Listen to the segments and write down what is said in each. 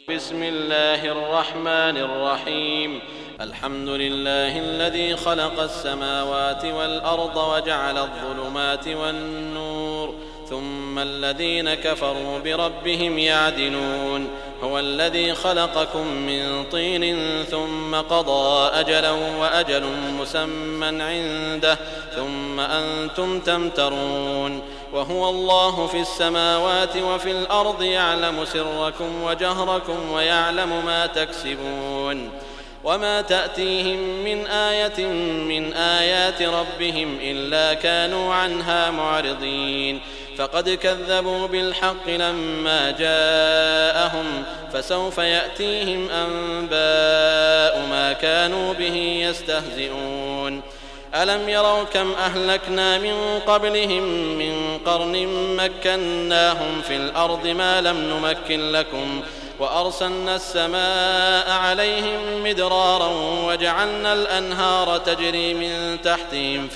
بسم الله الرحمن الرحيم. الحمد لله الذي خلق السماوات والأرض وجعل الظلمات والنور ثم الذين كفروا بربهم يعدلون. هو الذي خلقكم من طين ثم قضى أجلا وأجل مسمى عنده ثم أنتم تمترون. وهو الله في السماوات وفي الأرض يعلم سركم وجهركم ويعلم ما تكسبون. وما تأتيهم من آية من آيات ربهم إلا كانوا عنها معرضين. فقد كذبوا بالحق لما جاءهم فسوف يأتيهم أنباء ما كانوا به يستهزئون. ألم يروا كم أهلكنا من قبلهم من قرن مكناهم في الأرض ما لم نمكن لكم وأرسلنا السماء عليهم مدرارا وجعلنا الأنهار تجري من تحتهم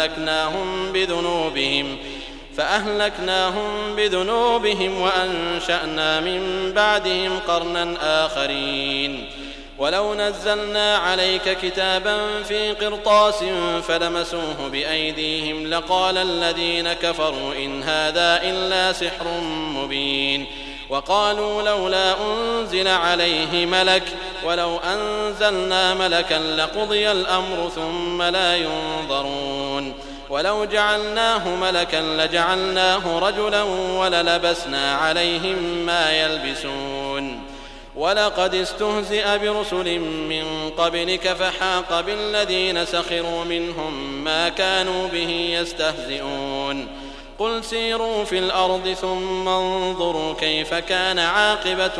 فأهلكناهم بذنوبهم وأنشأنا من بعدهم قرنا آخرين. ولو نزلنا عليك كتابا في قرطاس فلمسوه بأيديهم لقال الذين كفروا إن هذا إلا سحر مبين. وقالوا لولا أنزل عليه ملك ولو أنزلنا ملكا لقضي الأمر ثم لا ينظرون. ولو جعلناه ملكا لجعلناه رجلا وللبسنا عليهم ما يلبسون. ولقد استهزئ برسل من قبلك فحاق بالذين سخروا منهم ما كانوا به يستهزئون. قل سيروا في الأرض ثم انظروا كيف كان عاقبة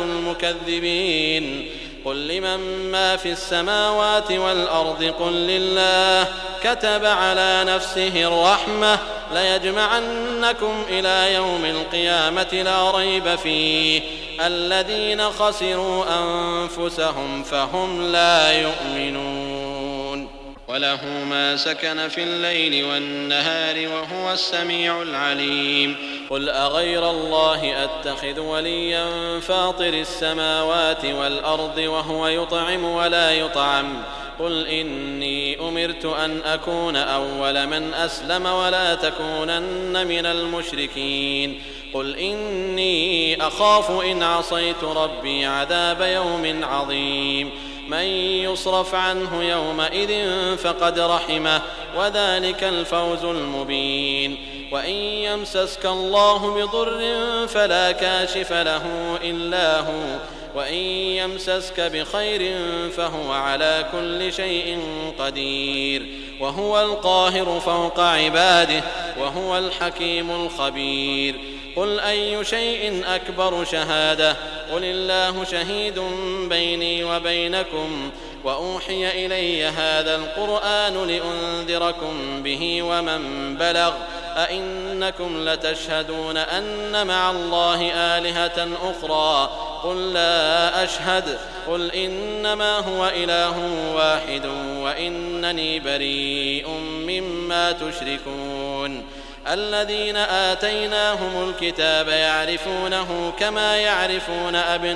المكذبين. قل لمن ما في السماوات والأرض قل لله كتب على نفسه الرحمة ليجمعنكم إلى يوم القيامة لا ريب فيه الذين خسروا أنفسهم فهم لا يؤمنون. وله ما سكن في الليل والنهار وهو السميع العليم. قل أغير الله أتخذ وليا فاطر السماوات والأرض وهو يطعم ولا يطعم. قل إني أمرت أن أكون أول من أسلم ولا تكونن من المشركين. قل إني أخاف إن عصيت ربي عذاب يوم عظيم. من يصرف عنه يومئذ فقد رحمه وذلك الفوز المبين. وإن يمسسك الله بضر فلا كاشف له إلا هو وإن يمسسك بخير فهو على كل شيء قدير. وهو القاهر فوق عباده وهو الحكيم الخبير. قل أي شيء أكبر شهادة قل الله شهيد بيني وبينكم وأوحي إلي هذا القرآن لأنذركم به ومن بلغ أئنكم لتشهدون أن مع الله آلهة أخرى قل لا أشهد قل إنما هو إله واحد وإنني بريء مما تشركون. الذين آتيناهم الكتاب يعرفونه كما يعرفون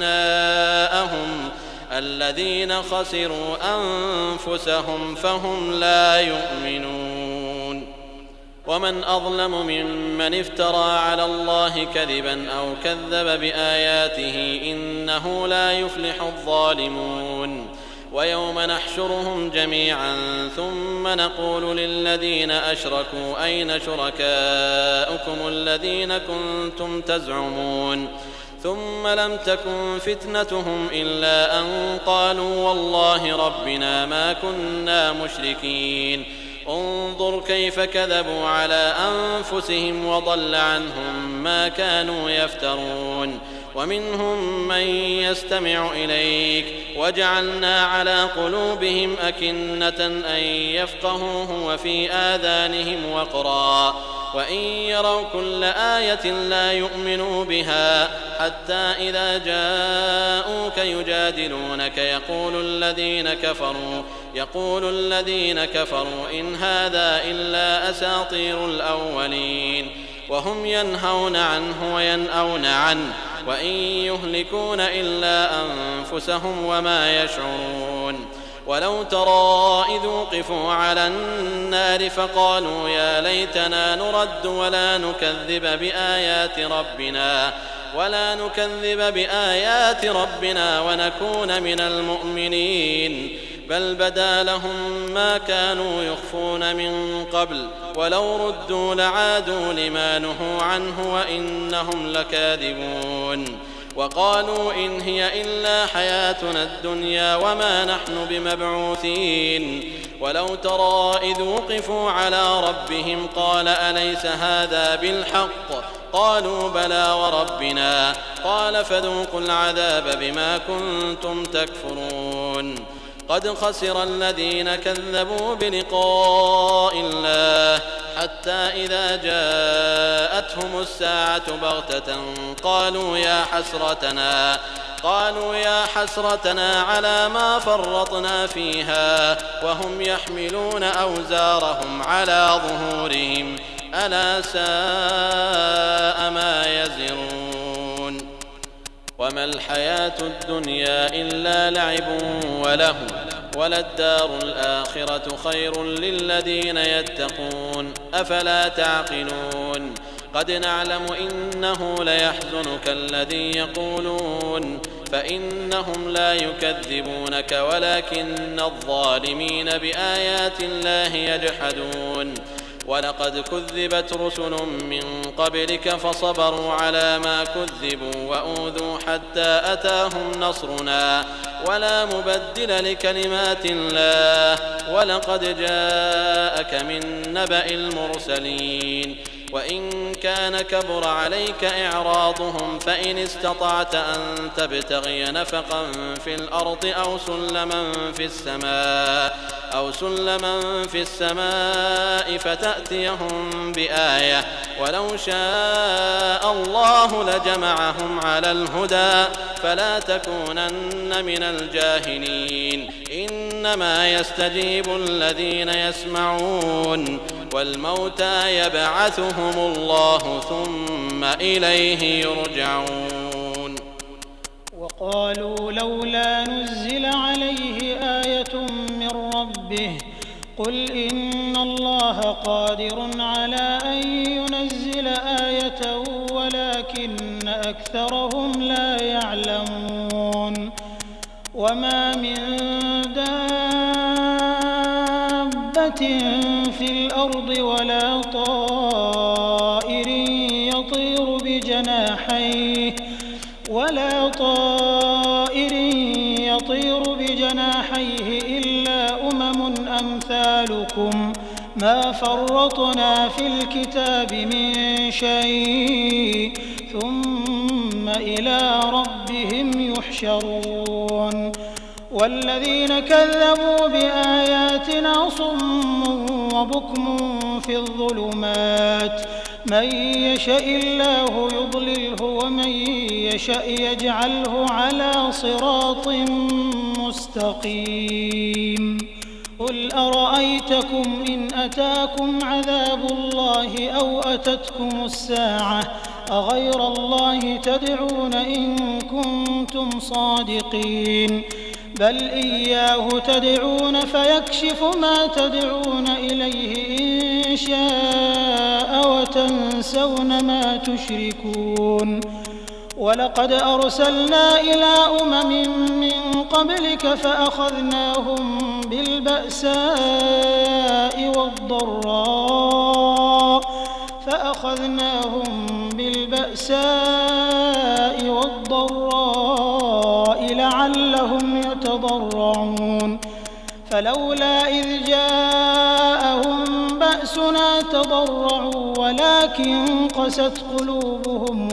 أبناءهم الذين خسروا أنفسهم فهم لا يؤمنون. ومن أظلم ممن افترى على الله كذبا أو كذب بآياته إنه لا يفلح الظالمون. ويوم نحشرهم جميعا ثم نقول للذين أشركوا أين شركاؤكم الذين كنتم تزعمون ثم لم تكن فتنتهم إلا أن قالوا والله ربنا ما كنا مشركين. انظر كيف كذبوا على أنفسهم وضل عنهم ما كانوا يفترون. ومنهم من يستمع إليك وجعلنا على قلوبهم أكنة أن يفقهوه وفي آذانهم وقرا وإن يروا كل آية لا يؤمنوا بها حتى إذا جاءوك يجادلونك يقول الذين كفروا إن هذا إلا أساطير الأولين. وهم ينهون عنه وينأون عنه وإن يهلكون إلا أنفسهم وما يشعرون. ولو ترى إذ وقفوا على النار فقالوا يا ليتنا نرد ولا نكذب بآيات ربنا ونكون من المؤمنين بل بدا لهم ما كانوا يخفون من قبل ولو ردوا لعادوا لما نهوا عنه وإنهم لكاذبون. وقالوا إن هي إلا حياتنا الدنيا وما نحن بمبعوثين. ولو ترى إذ وقفوا على ربهم قال أليس هذا بالحق قالوا بلى وربنا قال فذوقوا العذاب بما كنتم تكفرون. قد خسر الذين كذبوا بلقاء الله حتى إذا جاءتهم الساعة بغتة قالوا يا حسرتنا على ما فرطنا فيها وهم يحملون أوزارهم على ظهورهم ألا ساء ما يزرون. وما الحياة الدنيا إلا لعب ولهو وللدار الآخرة خير للذين يتقون أفلا تعقلون. قد نعلم إنه ليحزنك الذي يقولون فإنهم لا يكذبونك ولكن الظالمين بآيات الله يجحدون. ولقد كذبت رسل من قبلك فصبروا على ما كذبوا وأوذوا حتى أتاهم نصرنا ولا مبدل لكلمات الله ولقد جاءك من نبأ المرسلين. وإن كان كبر عليك إعراضهم فإن استطعت أن تبتغي نفقا في الأرض أو سلما في السماء فتأتيهم بآية ولو شاء الله لجمعهم على الهدى فلا تكونن من الجاهلين. إنما يستجيب الذين يسمعون والموتى يبعثهم الله ثم إليه يرجعون. وقالوا لولا نزل عليه آية من ربه قل إن الله قادر على أن ينزل آية ولكن أكثرهم لا يعلمون. وما من دابة في الأرض ولا طائر يطير بجناحيه إلا أمثالكم ما فرطنا في الكتاب من شيء ثم إلى ربهم يحشرون. والذين كذبوا بآياتنا صم وبكم في الظلمات من يشاء الله يضلله ومن يشاء يجعله على صراط مستقيم. قل أرأيتكم إن أتاكم عذاب الله أو أتتكم الساعة أغير الله تدعون إن كنتم صادقين بل إياه تدعون فيكشف ما تدعون إليه إن شاء وتنسون ما تشركون. ولقد أرسلنا إلى من قبلك فأخذناهم بالبأساء والضراء لعلهم يتضرعون. فلولا إذ جاءهم بأسنا تضرعوا ولكن قست قلوبهم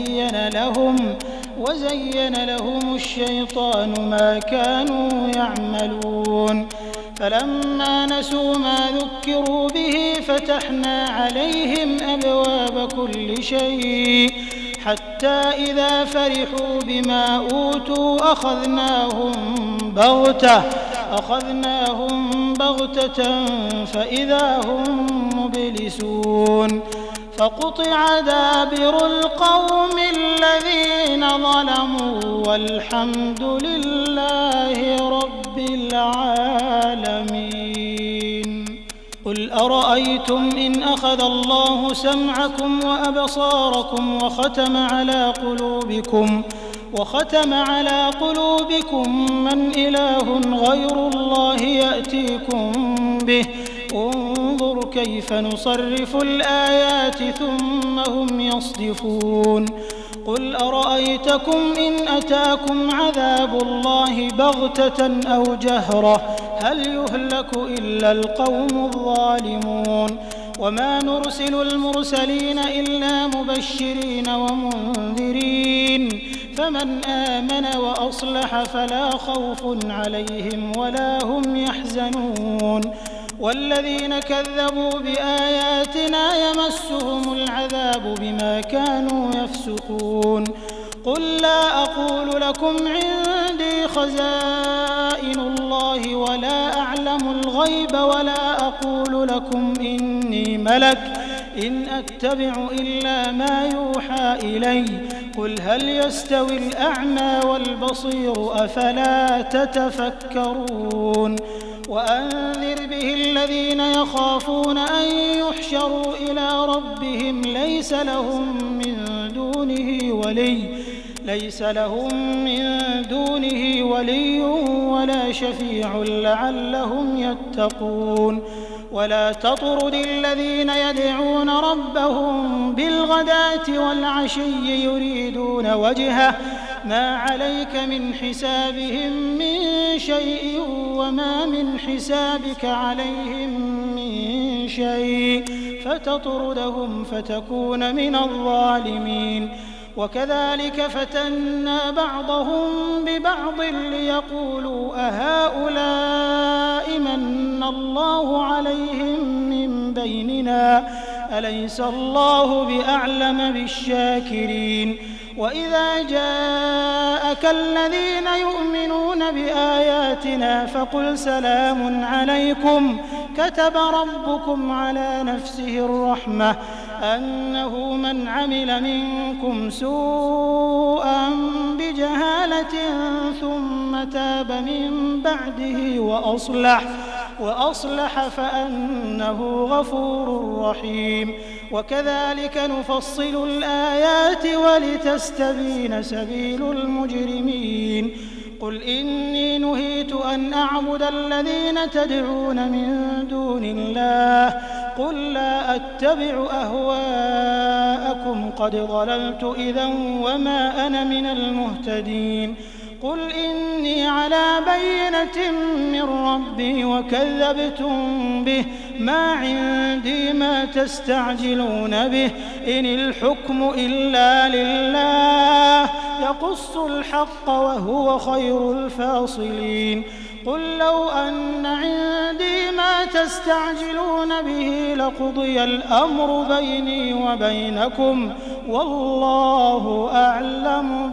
وزين لهم الشيطان ما كانوا يعملون. فلما نسوا ما ذكروا به فتحنا عليهم أبواب كل شيء حتى إذا فرحوا بما أوتوا أخذناهم بغتة فإذا هم مبلسون. فقطع دابر القوم الذين ظلموا والحمد لله رب العالمين. قل أرأيتم إن أخذ الله سمعكم وأبصاركم وختم على قلوبكم من إله غير الله يأتيكم به انظر كيف نصرف الآيات ثم هم يصدفون. قل أرأيتكم إن أتاكم عذاب الله بغتة أو جهرة هل يهلك إلا القوم الظالمون. وما نرسل المرسلين إلا مبشرين ومنذرين فمن آمن وأصلح فلا خوف عليهم ولا هم يحزنون. والذين كذبوا بآياتنا يمسهم العذاب بما كانوا يفسقون. قل لا أقول لكم عندي خزائن الله ولا أعلم الغيب ولا أقول لكم إني ملك إن أتبع إلا ما يوحى إلي. قل هل يستوي الأعمى والبصير أفلا تتفكرون. وأنذر به الذين يخافون أن يحشروا إلى ربهم ليس لهم من دونه ولي ولا شفيع لعلهم يتقون. ولا تطرد الذين يدعون ربهم بالغداة والعشي يريدون وجهه ما عليك من حسابهم من شيء وما من حسابك عليهم من شيء فتطردهم فتكون من الظالمين. وكذلك فتنا بعضهم ببعض ليقولوا أهؤلاء من الله عليهم من بيننا أليس الله بأعلم بالشاكرين. وإذا جاءك الذين يؤمنون بآياتنا فقل سلام عليكم كتب ربكم على نفسه الرحمة أنه من عمل منكم سوءا بجهالة ثم تاب من بعده وأصلح فأنه غفور رحيم. وكذلك نفصل الآيات ولتستبين سبيل المجرمين. قل إني نهيت أن أعبد الذين تدعون من دون الله قل لا أتبع أهواءكم قد ضللت إذا وما أنا من المهتدين. قل إني على بينة من ربي وكذبتم به ما عندي ما تستعجلون به إن الحكم إلا لله يقص الحق وهو خير الفاصلين. قل لو أن عندي ما تستعجلون به لقضي الأمر بيني وبينكم والله أعلم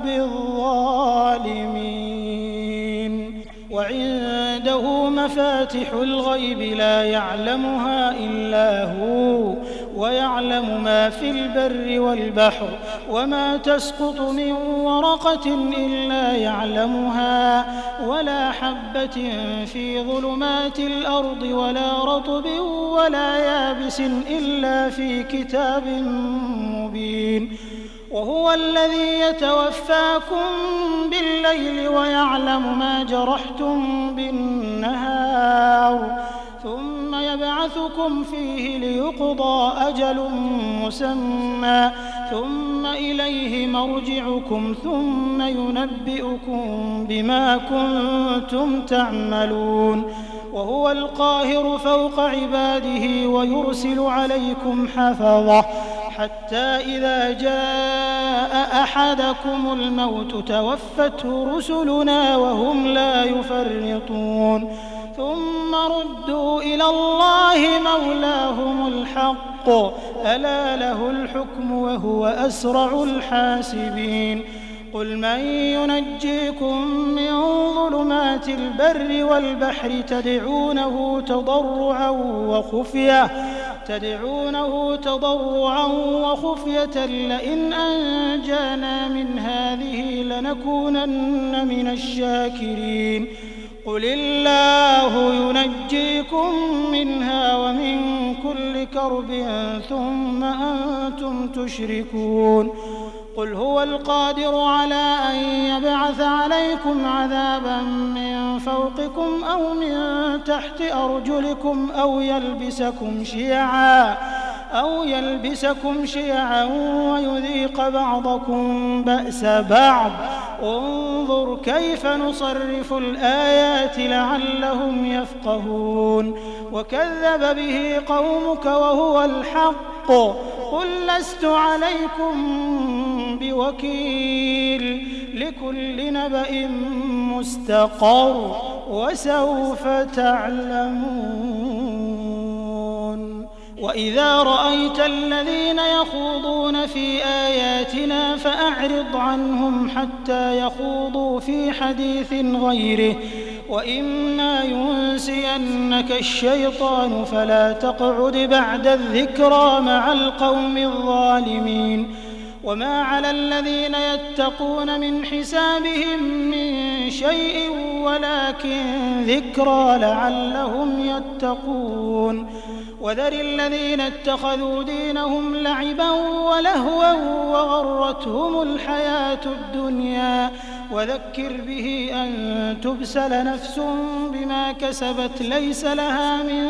بالظالمين. وعنده مفاتح الغيب لا يعلمها إلا هو ويعلم ما في البر والبحر وما تسقط من ورقة إلا يعلمها ولا حبة في ظلمات الأرض ولا رطب ولا يابس إلا في كتاب مبين. وهو الذي يتوفاكم بالليل ويعلم ما جرحتم بالنهار ثم يبعثكم فيه ليقضى أجل مسمى ثم إليه مرجعكم ثم ينبئكم بما كنتم تعملون. وهو القاهر فوق عباده ويرسل عليكم حفظة حتى إذا جاء أحدكم الموت توفته رسلنا وهم لا يفرطون ثم ردوا إلى الله مولاهم الحق ألا له الحكم وهو أسرع الحاسبين. قل من ينجيكم من ظلمات البر والبحر تدعونه تدعونه تضرعا وخفية لئن أنجانا من هذه لنكونن من الشاكرين قل الله ينجيكم منها ومن كل كرب ثم أنتم تشركون قل هو القادر على أن يبعث عليكم عذابا من فوقكم أو من تحت أرجلكم أو يلبسكم شيعا ويذيق بعضكم بأس بعض انظر كيف نصرف الآيات لعلهم يفقهون وكذب به قومك وهو الحق قل لست عليكم بوكيل لكل نبأ مستقر وسوف تعلمون وإذا رأيت الذين يخوضون في آياتنا فأعرض عنهم حتى يخوضوا في حديث غيره وإما ينسينك الشيطان فلا تقعد بعد الذكرى مع القوم الظالمين وما على الذين يتقون من حسابهم من شيء ولكن ذكرى لعلهم يتقون وذر الذين اتخذوا دينهم لعبا ولهوا وغرتهم الحياة الدنيا وذكر به أن تبسل نفس بما كسبت ليس لها من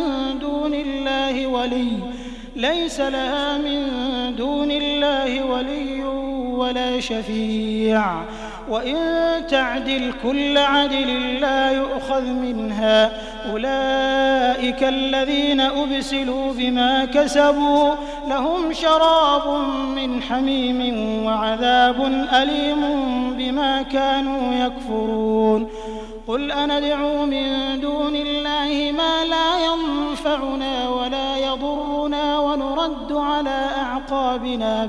دون الله ولي ولا شفيع وإن تعدل كل عدل لا يؤخذ منها أولئك الذين أبسلوا بما كسبوا لهم شراب من حميم وعذاب أليم بما كانوا يكفرون قل أندعو من دون الله ما لا ينفعنا ولا يضرنا ونرد على أعقابنا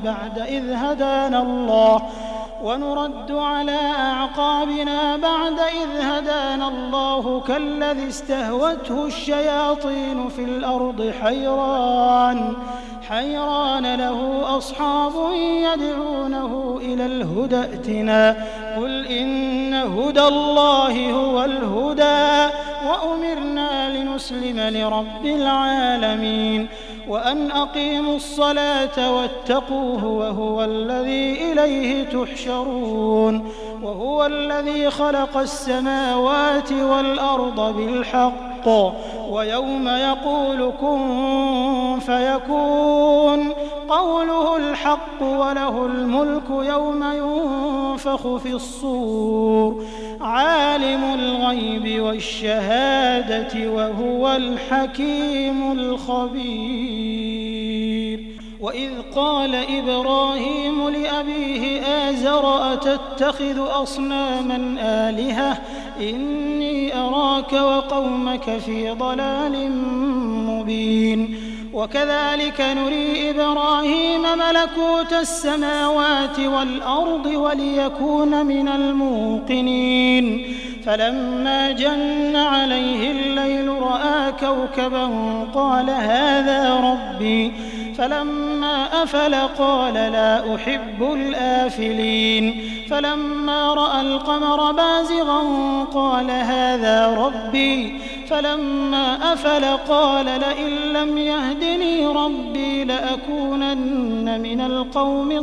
بعد إذ هدانا الله كالذي استهوته الشياطين في الأرض حيران له أصحاب يدعونه إلى الهدى ائتنا قل إن هدى الله هو الهدى وأمرنا لنسلم لرب العالمين وأن أقيموا الصلاة واتقوه وهو الذي إليه تحشرون وهو الذي خلق السماوات والأرض بالحق ويوم يقول كن فيكون قوله الحق وله الملك يوم ينفخ في الصور عالم الغيب والشهادة وهو الحكيم الخبير وإذ قال إبراهيم لأبيه آزر أتتخذ أصناما آلهة إني أراك وقومك في ضلال مبين وكذلك نري إبراهيم ملكوت السماوات والأرض وليكون من الموقنين فلما جن عليه الليل رأى كوكبا قال هذا ربي فلما أفل قال لا أحب الآفلين فلما رأى القمر بازغا قال هذا ربي فلما أفل قال لئن لم يهدني ربي لأكونن من القوم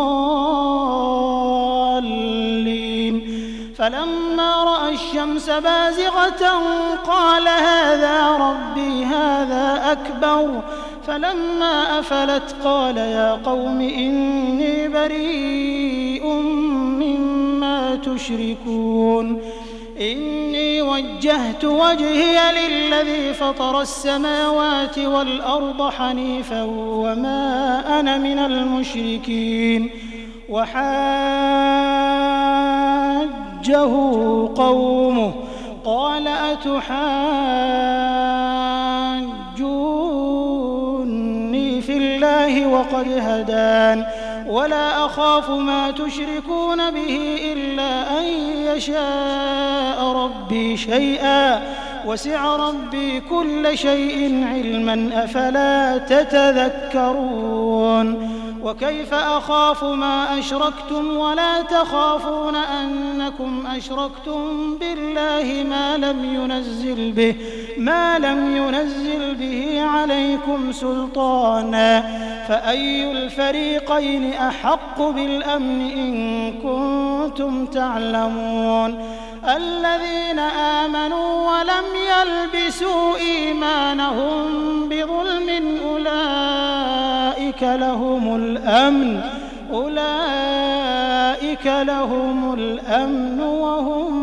الضالين فلما رأى الشمس بازغة قال هذا ربي هذا أكبر فلما أفلت قال يا قوم إني بريء مما تشركون إني وجهت وجهي للذي فطر السماوات والأرض حنيفا وما أنا من المشركين وحاجه قومه قال أتحاجوني في الله وقد هدان ولا أخاف ما تشركون به إلا أن يشاء ربي شيئا وسع ربي كل شيء علما أفلا تتذكرون وكيف أخاف ما أشركتم ولا تخافون أنكم أشركتم بالله ما لم ينزل به عليكم سلطانا فأي الفريقين أحق بالأمن إن كنتم تعلمون الذين آمنوا ولم يلبسوا إيمانهم بظلم أولئك لهم الأمن وهم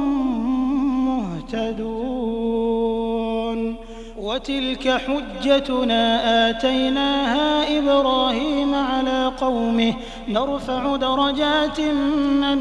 مهتدون وتلك حجتنا آتيناها إبراهيم على قومه نرفع درجات من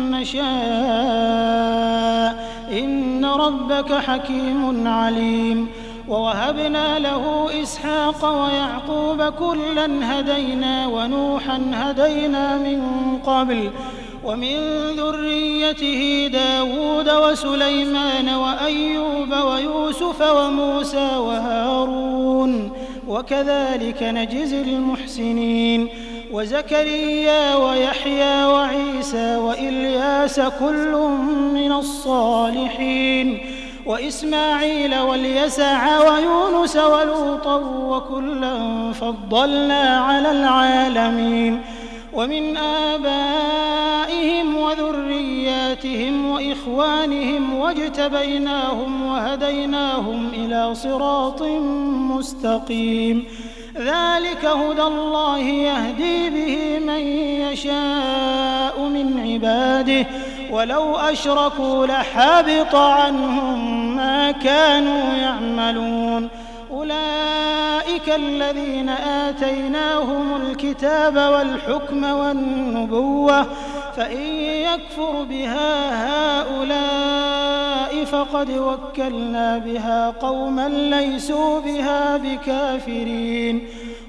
نشاء إن ربك حكيم عليم ووهبنا له إسحاق ويعقوب كلا هدينا ونوحا هدينا من قبل ومن ذريته داود وسليمان وأيوب ويوسف وموسى وهارون وكذلك نجزي المحسنين وزكريا ويحيى وعيسى وإلياس كل من الصالحين وإسماعيل واليسع ويونس ولوطا وكلا فضلنا على العالمين ومن آبائهم وذرياتهم وإخوانهم واجتبيناهم وهديناهم إلى صراط مستقيم ذلك هدى الله يهدي به من يشاء من عباده ولو أشركوا لحبط عنهم ما كانوا يعملون أولئك الذين آتيناهم الكتاب والحكم والنبوة فإن يكفر بها هؤلاء فقد وكلنا بها قوما ليسوا بها بكافرين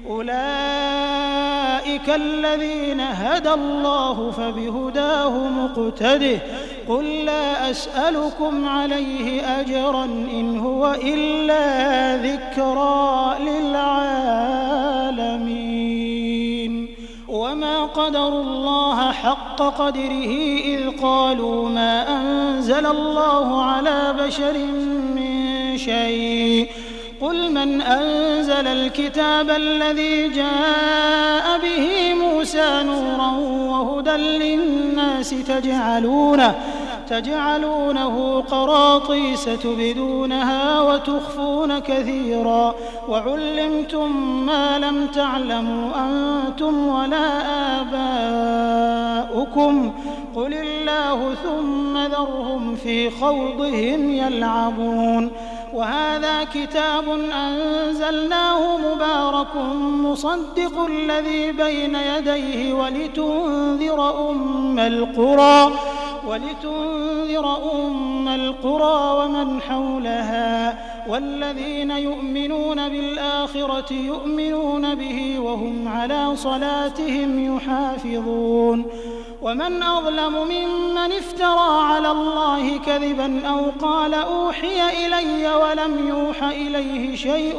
أولئك الذين هدى الله فبهداه مقتده قل لا أسألكم عليه أجرا إن هو إلا ذكرى للعالمين وما قدروا الله حق قدره إذ قالوا ما أنزل الله على بشر من شيء قل من أنزل الكتاب الذي جاء به موسى نورا وهدى للناس تجعلونه قراطيس تبدونها وتخفون كثيرا وعلمتم ما لم تعلموا أنتم ولا آباؤكم قل الله ثم ذرهم في خوضهم يلعبون وهذا كتاب أنزلناه مبارك مصدق الذي بين يديه ولتنذر أم القرى ومن حولها والذين يؤمنون بالآخرة يؤمنون به وهم على صلاتهم يحافظون ومن أظلم ممن افترى على الله كذبا أو قال أوحي إلي ولم يوح إليه شيء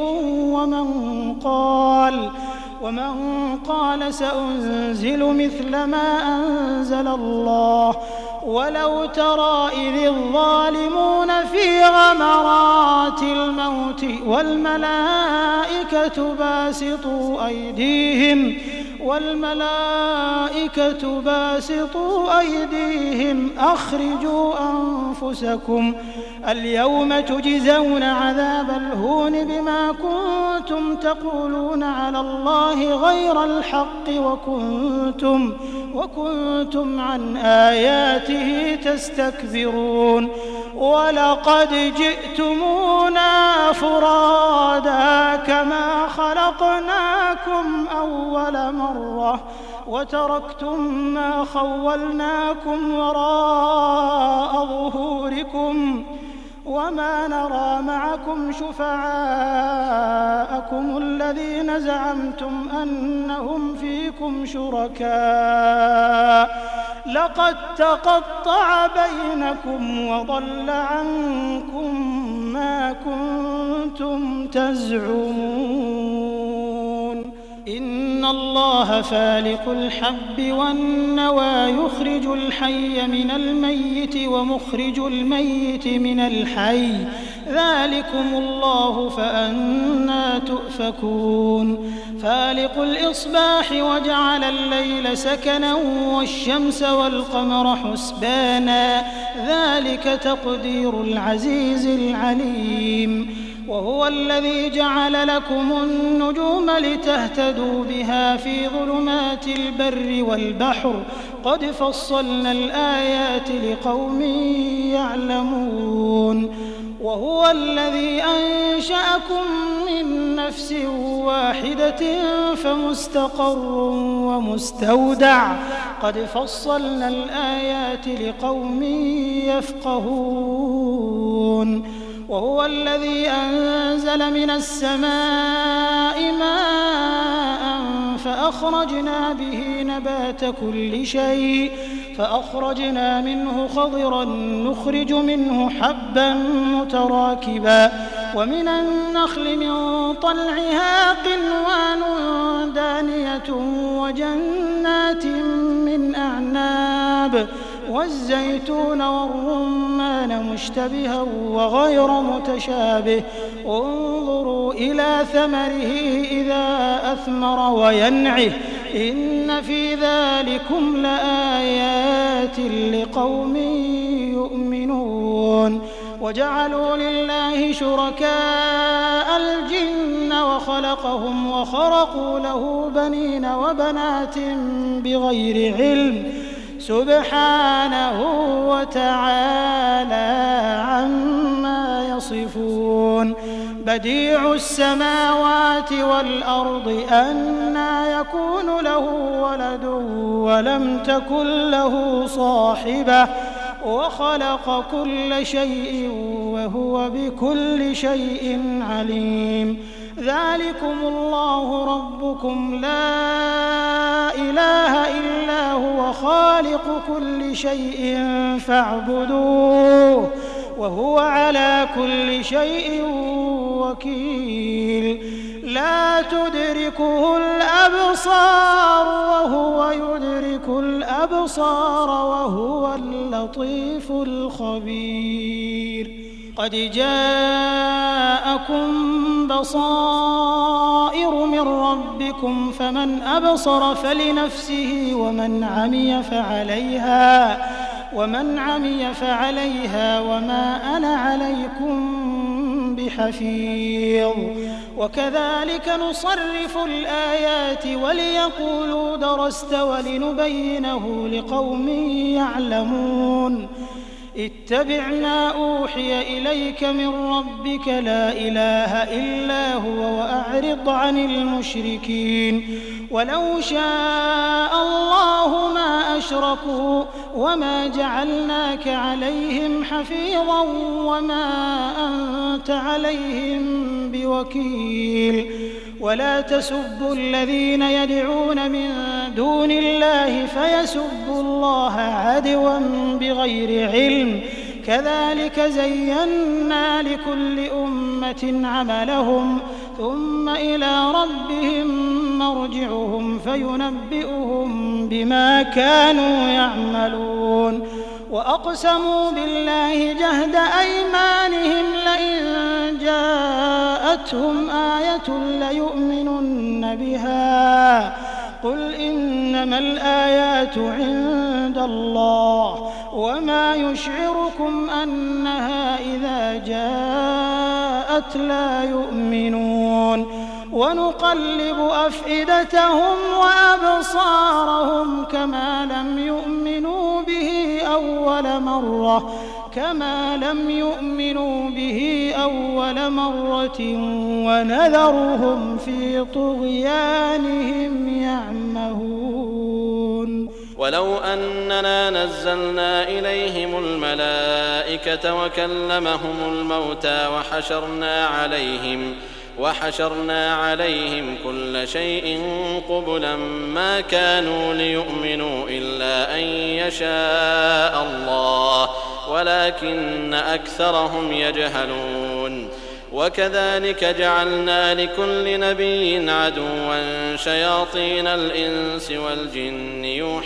ومن قال سأنزل مثل ما أنزل الله ولو ترى إذ الظالمون في غمرات الموت والملائكة باسطوا أيديهم أخرجوا أنفسكم اليوم تجزون عذاب الهون بما كنتم تقولون على الله غير الحق وكنتم عن آياته تستكبرون ولقد جئتمونا فرادا كما خلقناكم أول مرة وتركتم ما خولناكم وراء ظهوركم وما نرى معكم شفعاءكم الذين زعمتم أنهم فيكم شركاء لقد تقطع بينكم وضل عنكم ما كنتم تزعمون إن الله فالق الحب والنوى يخرج الحي من الميت ومخرج الميت من الحي ذلكم الله فأنى تؤفكون فالق الإصباح وجعل الليل سكنا والشمس والقمر حسبانا ذلك تقدير العزيز العليم وهو الذي جعل لكم النجوم لتهتدوا بها في ظلمات البر والبحر قد فصلنا الآيات لقوم يعلمون وهو الذي أنشأكم من نفس واحدة فمستقر ومستودع قد فصلنا الآيات لقوم يفقهون وهو الذي أنزل من السماء ماء فأخرجنا به نبات كل شيء فأخرجنا منه خضرا نخرج منه حبا متراكبا ومن النخل من طلعها قنوان دانية وجنات من أعناب والزيتون والرمان مشتبها وغير متشابه انظروا إلى ثمره إذا أثمر وينعه إن في ذلكم لآيات لقوم يؤمنون وجعلوا لله شركاء الجن وخلقهم وخرقوا له بنين وبنات بغير علم سبحانه وتعالى عما يصفون بديع السماوات والأرض أنى يكون له ولد ولم تكن له صاحبة وخلق كل شيء وهو بكل شيء عليم ذلكم الله ربكم لا إله إلا هو خالق كل شيء فاعبدوه وهو على كل شيء وكيل لا تدركه الأبصار وهو يدرك الأبصار وهو اللطيف الخبير قد جاءكم بصائر من ربكم فمن أبصر فلنفسه ومن عمي فعليها وما أنا عليكم بحفيظ وكذلك نصرف الآيات وليقولوا درست ولنبينه لقوم يعلمون اتبع ما أوحي إليك من ربك لا إله إلا هو وأعرض عن المشركين ولو شاء الله ما أشركوا وما جعلناك عليهم حفيظا وما أنت عليهم بوكيل ولا تسبوا الذين يدعون من دون الله فيسبوا الله عدوا بغير علم كذلك زينا لكل أمة عملهم ثم إلى ربهم مرجعهم فينبئهم بما كانوا يعملون وأقسموا بالله جهد أيمانهم لئن جاءتهم آية ليؤمنن بها قل إنما الآيات عند الله وما يشعركم أنها إذا جاءت لا يؤمنون ونقلب أفئدتهم وأبصارهم كما لم يؤمنوا به أول مرة ونذرهم في طغيانهم يعمهون ولو أننا نزلنا إليهم الملائكة وكلمهم الموتى وحشرنا عليهم كل شيء قبلا ما كانوا ليؤمنوا إلا أن يشاء الله ولكن أكثرهم يجهلون وكذلك جعلنا لكل نبي عدوا شياطين الإنس والجن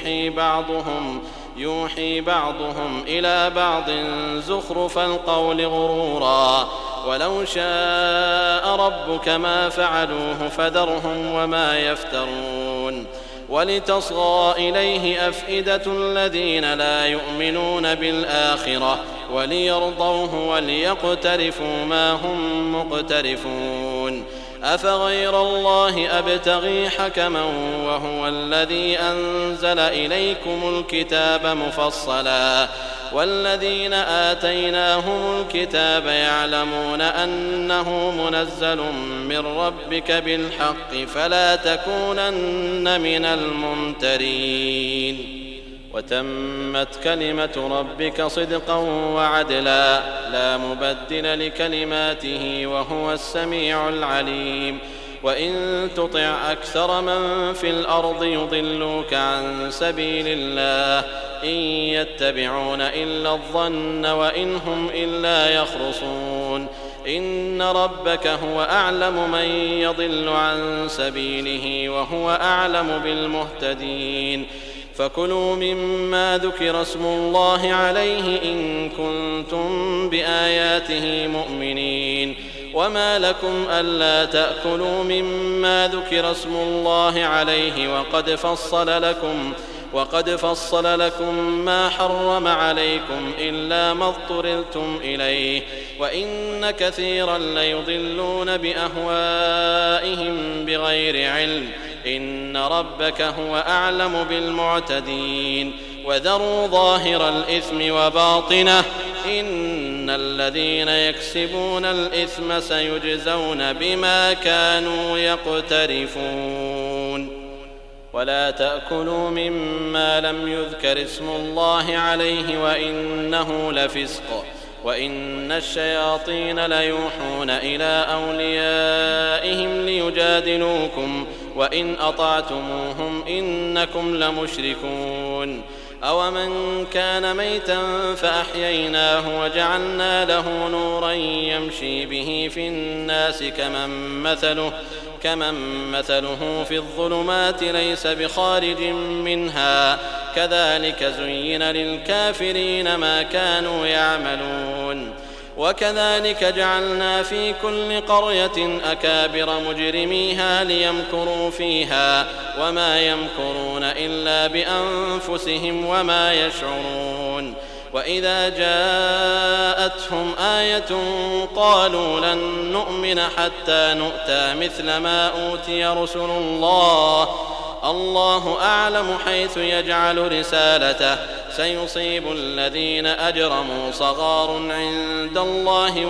يوحي بعضهم إلى بعض زخرف القول غرورا ولو شاء ربك ما فعلوه فذرهم وما يفترون ولتصغى إليه أفئدة الذين لا يؤمنون بالآخرة وليرضوه وليقترفوا ما هم مقترفون أفغير الله أبتغي حكما وهو الذي أنزل إليكم الكتاب مفصلا والذين آتيناهم الكتاب يعلمون أنه منزل من ربك بالحق فلا تكونن من الممترين وتمت كلمة ربك صدقا وعدلا لا مبدل لكلماته وهو السميع العليم وإن تطع أكثر من في الأرض يضلوك عن سبيل الله إن يتبعون إلا الظن وإن هم إلا يخرصون إن ربك هو أعلم من يضل عن سبيله وهو أعلم بالمهتدين فكلوا مما ذكر اسم الله عليه إن كنتم بآياته مؤمنين وما لكم ألا تأكلوا مما ذكر اسم الله عليه وقد فصل لكم ما حرم عليكم إلا ما اضطررتم إليه وإن كثيرا ليضلون بأهوائهم بغير علم إن ربك هو أعلم بالمعتدين وذروا ظاهر الإثم وباطنه إن الذين يكسبون الإثم سيجزون بما كانوا يقترفون ولا تأكلوا مما لم يذكر اسم الله عليه وإنه لفسق وإن الشياطين ليوحون إلى أوليائهم ليجادلوكم وإن أطعتموهم إنكم لمشركون أومن كان ميتا فأحييناه وجعلنا له نورا يمشي به في الناس كمن مثله في الظلمات ليس بخارج منها كذلك زين للكافرين ما كانوا يعملون وكذلك جعلنا في كل قرية أكابر مجرميها ليمكروا فيها وما يمكرون إلا بأنفسهم وما يشعرون وإذا جاءتهم آية قالوا لن نؤمن حتى نؤتى مثل ما أوتي رسل الله أعلم حيث يجعل رسالته سيصيب الذين أجرموا صغار عند الله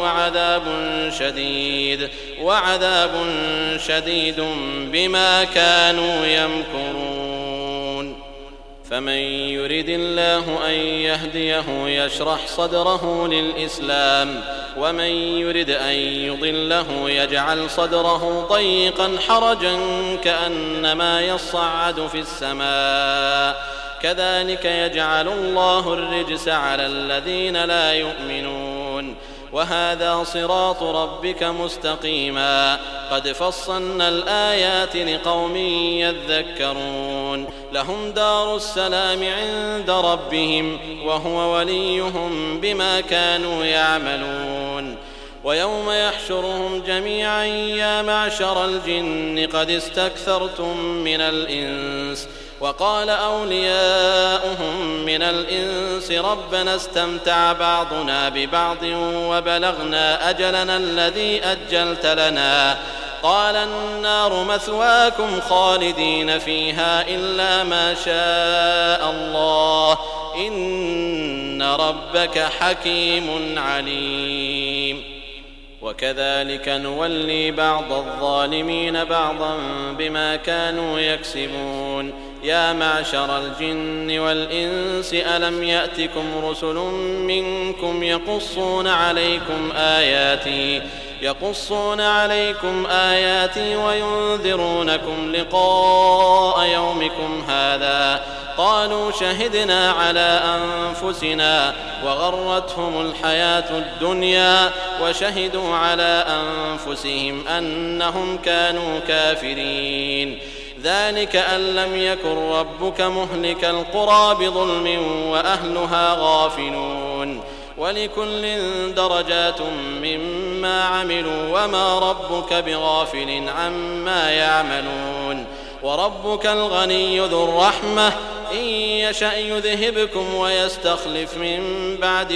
وعذاب شديد بما كانوا يمكرون فمن يرد الله أن يهديه يشرح صدره للإسلام ومن يرد أن يضله يجعل صدره ضيقا حرجا كأنما يصعد في السماء كذلك يجعل الله الرجس على الذين لا يؤمنون وهذا صراط ربك مستقيما قد فصلنا الآيات لقوم يذكرون لهم دار السلام عند ربهم وهو وليهم بما كانوا يعملون ويوم يحشرهم جميعا يا معشر الجن قد استكثرتم من الإنس وقال أولياؤهم من الإنس ربنا استمتع بعضنا ببعض وبلغنا أجلنا الذي أجلت لنا قال النار مثواكم خالدين فيها إلا ما شاء الله إن ربك حكيم عليم وكذلك نولي بعض الظالمين بعضا بما كانوا يكسبون يا معشر الجن والإنس ألم يأتكم رسل منكم يقصون عليكم آياتي وينذرونكم لقاء يومكم هذا قالوا شهدنا على أنفسنا وغرتهم الحياة الدنيا وشهدوا على أنفسهم أنهم كانوا كافرين. ذلك أن لم يكن ربك مهلك القرى بظلم وأهلها غافلون. ولكل درجات مما عملوا وما ربك بغافل عما يعملون. وربك الغني ذو الرحمة إن يشأ يذهبكم ويستخلف من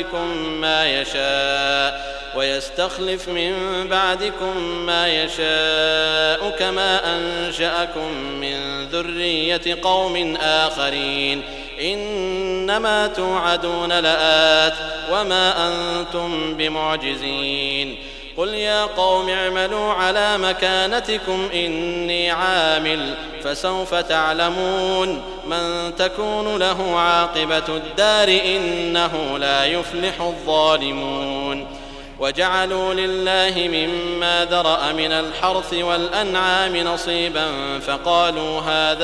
بعدكم ما يشاء كما أنشأكم من ذرية قوم آخرين. إنما توعدون لآت وما أنتم بمعجزين. قل يا قوم اعملوا على مكانتكم إني عامل فسوف تعلمون من تكون له عاقبة الدار إنه لا يفلح الظالمون. وجعلوا لله مما ذرأ من الحرث والأنعام نصيبا فقالوا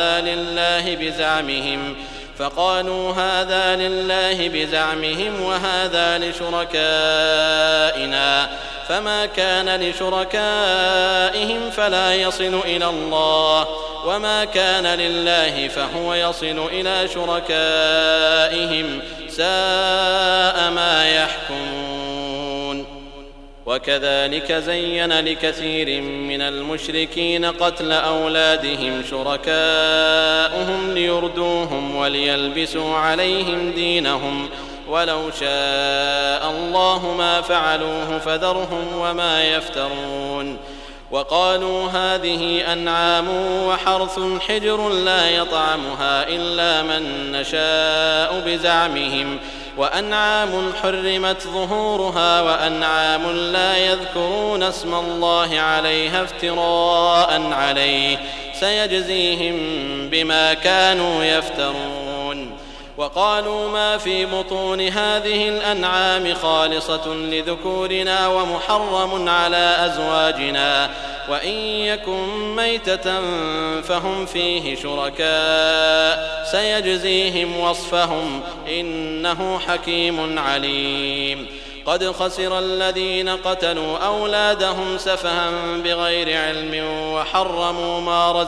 هذا لله بزعمهم وهذا لشركائنا فما كان لشركائهم فلا يصل إلى الله وما كان لله فهو يصل إلى شركائهم ساء ما يحكمون. وكذلك زين لكثير من المشركين قتل أولادهم شركاؤهم ليردوهم وليلبسوا عليهم دينهم ولو شاء الله ما فعلوه فذرهم وما يفترون. وقالوا هذه أنعام وحرث حجر لا يطعمها إلا من نشاء بزعمهم وأنعام حرمت ظهورها وأنعام لا يذكرون اسم الله عليها افتراء عليه سيجزيهم بما كانوا يفترون. وقالوا ما في بطون هذه الأنعام خالصة لذكورنا ومحرم على أزواجنا وإن يكن ميتة فهم فيه شركاء سيجزيهم وصفهم إنه حكيم عليم. قد خسر الذين قتلوا أولادهم سفها بغير علم وحرموا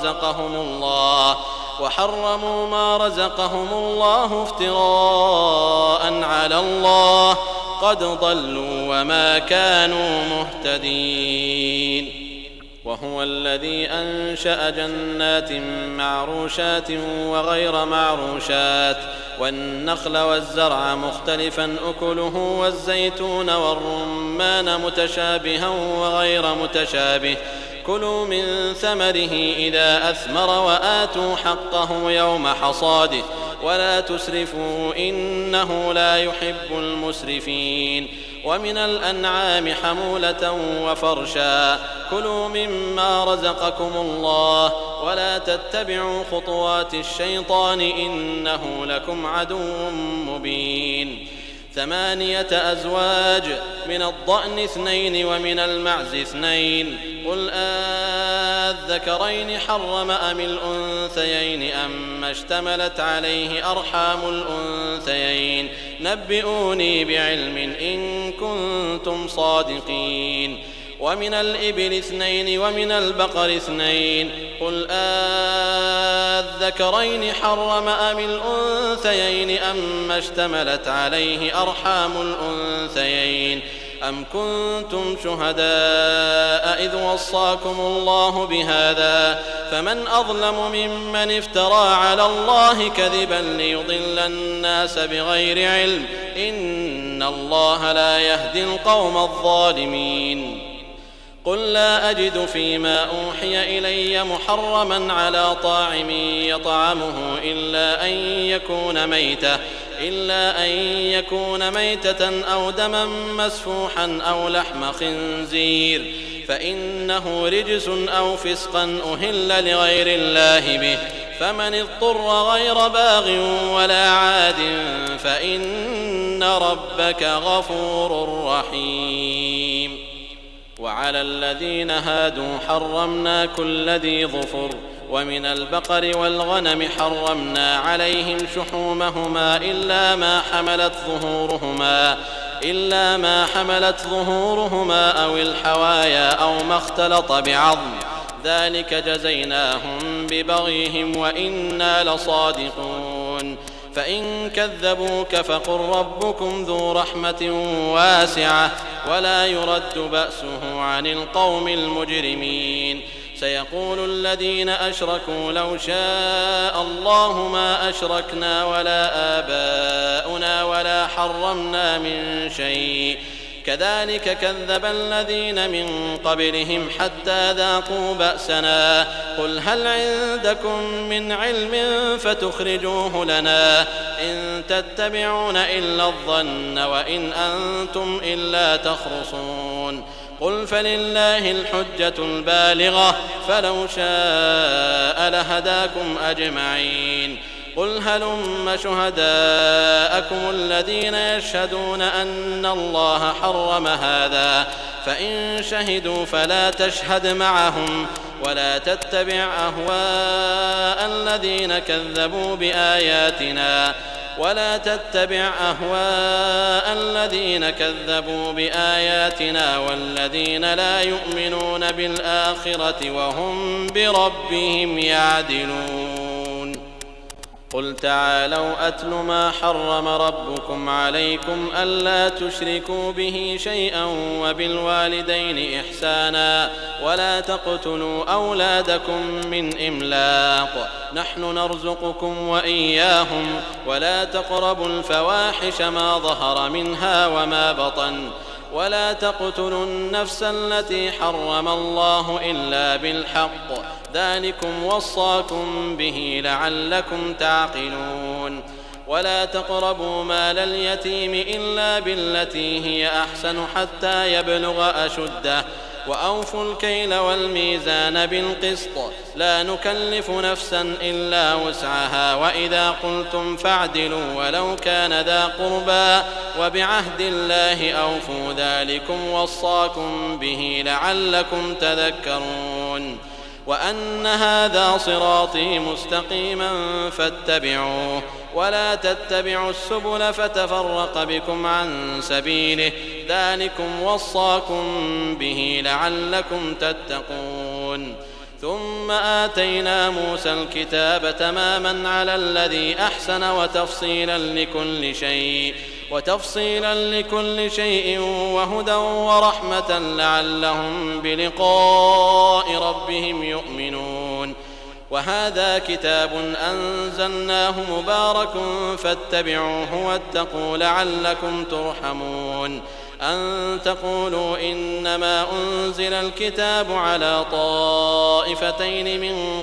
ما رزقهم الله افتراء على الله قد ضلوا وما كانوا مهتدين. وهو الذي أنشأ جنات معروشات وغير معروشات والنخل والزرع مختلفا أكله والزيتون والرمان متشابها وغير متشابه كلوا من ثمره إذا أثمر وآتوا حقه يوم حصاده ولا تسرفوا إنه لا يحب المسرفين. ومن الأنعام حمولة وفرشا كلوا مما رزقكم الله ولا تتبعوا خطوات الشيطان إنه لكم عدو مبين. 8 أزواج من الضأن 2 ومن المعز 2 قل أذكرين حرم أم الأنثيين أم اشتملت عليه أرحام الأنثيين نبئوني بعلم إن كنتم صادقين. ومن الإبل 2 ومن البقر 2 قل أذكرين حرم أم الأنثيين أم اشتملت عليه أرحام الأنثيين أم كنتم شهداء إذ وصاكم الله بهذا فمن أظلم ممن افترى على الله كذبا ليضل الناس بغير علم إن الله لا يهدي القوم الظالمين. قل لا أجد فيما أوحي إلي محرما على طاعم يطعمه إلا أن يكون ميتة أو دما مسفوحا أو لحم خنزير فإنه رجس أو فسقا أهل لغير الله به فمن اضطر غير باغ ولا عاد فإن ربك غفور رحيم. وعلى الذين هادوا حرمنا كل ذي ظفر ومن البقر والغنم حرمنا عليهم شحومهما إلا ما حملت ظهورهما أو الحوايا أو ما اختلط بعظم ذلك جزيناهم ببغيهم وإنا لصادقون فإن كذبوك فقل ربكم ذو رحمة واسعة ولا يرد بأسه عن القوم المجرمين سيقول الذين أشركوا لو شاء الله ما أشركنا ولا آباؤنا ولا حرمنا من شيء كذلك كذب الذين من قبلهم حتى ذاقوا بأسنا قل هل عندكم من علم فتخرجوه لنا إن تتبعون إلا الظن وإن أنتم إلا تخرصون قل فلله الحجة البالغة فلو شاء لهداكم أجمعين قل هلم شهداءكم الذين يشهدون أن الله حرم هذا فإن شهدوا فلا تشهد معهم ولا تتبع أهواء الذين كذبوا بآياتنا والذين لا يؤمنون بالآخرة وهم بربهم يعدلون قل تعالوا أتل ما حرم ربكم عليكم ألا تشركوا به شيئا وبالوالدين إحسانا ولا تقتلوا أولادكم من إملاق نحن نرزقكم وإياهم ولا تقربوا الفواحش ما ظهر منها وما بطن ولا تقتلوا النفس التي حرم الله إلا بالحق ذلكم وصاكم به لعلكم تعقلون ولا تقربوا مال اليتيم إلا بالتي هي أحسن حتى يبلغ أشده وأوفوا الكيل والميزان بالقسط لا نكلف نفسا إلا وسعها وإذا قلتم فاعدلوا ولو كان ذا قربى وبعهد الله أوفوا ذلكم وصاكم به لعلكم تذكرون وأن هذا صراطي مستقيما فاتبعوه ولا تتبعوا السبل فتفرق بكم عن سبيله ذلكم وصاكم به لعلكم تتقون ثم آتينا موسى الكتاب تماما على الذي أحسن وتفصيلا لكل شيء وهدى ورحمة لعلهم بلقاء ربهم يؤمنون وهذا كتاب أنزلناه مبارك فاتبعوه واتقوا لعلكم ترحمون أن تقولوا إنما أنزل الكتاب على طائفتين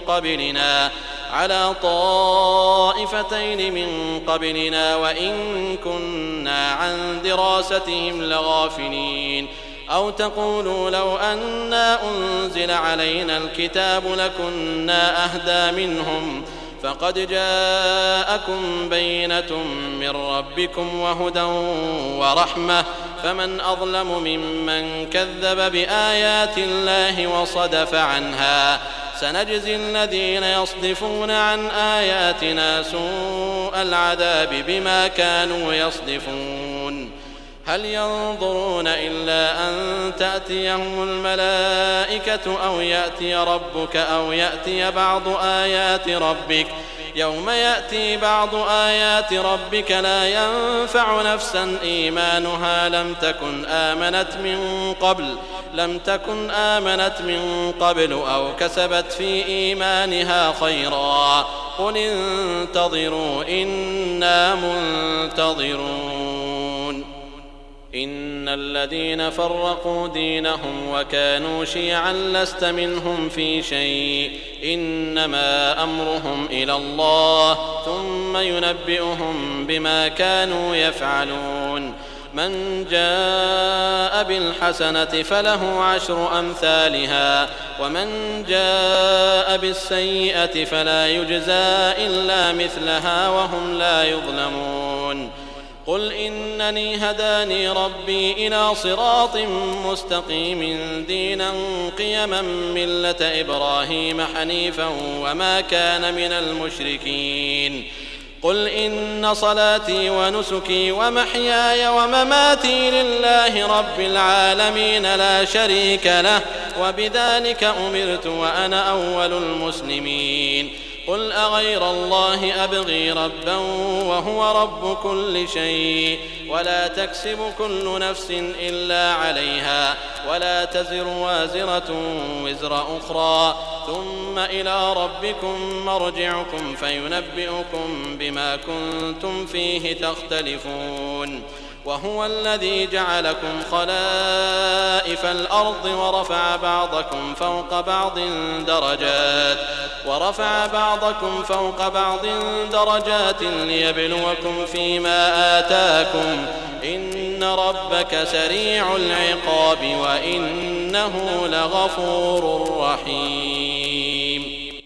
من قبلنا وإن كنا عن دراستهم لغافلين أو تقولوا لو أنا أنزل علينا الكتاب لكنا أهدى منهم فقد جاءكم بينة من ربكم وهدى ورحمة فمن أظلم ممن كذب بآيات الله وصدف عنها سنجزي الذين يصدفون عن آياتنا سوء العذاب بما كانوا يصدفون هل ينظرون إلا أن تأتيهم الملائكة أو يأتي ربك أو يأتي بعض آيات ربك يوم يأتي بعض آيات ربك لا ينفع نفسا إيمانها لم تكن آمنت من قبل أو كسبت في إيمانها خيرا قل انتظروا إنا منتظرون إن الذين فرقوا دينهم وكانوا شيعا لست منهم في شيء إنما أمرهم إلى الله ثم ينبئهم بما كانوا يفعلون من جاء بالحسنة فله 10 أمثالها ومن جاء بالسيئة فلا يجزى إلا مثلها وهم لا يظلمون قل إنني هداني ربي إلى صراط مستقيم دينا قيما ملة إبراهيم حنيفا وما كان من المشركين قل إن صلاتي ونسكي ومحياي ومماتي لله رب العالمين لا شريك له وبذلك أمرت وأنا أول المسلمين قل أغير الله أبغي ربا وهو رب كل شيء ولا تكسب كل نفس إلا عليها ولا تزر وازرة وزر أخرى ثم إلى ربكم مرجعكم فينبئكم بما كنتم فيه تختلفون وهو الذي جعلكم خلائف الأرض ورفع بعضكم فوق بعض درجات ليبلوكم فيما آتاكم إن ربك سريع العقاب وإنه لغفور رحيم.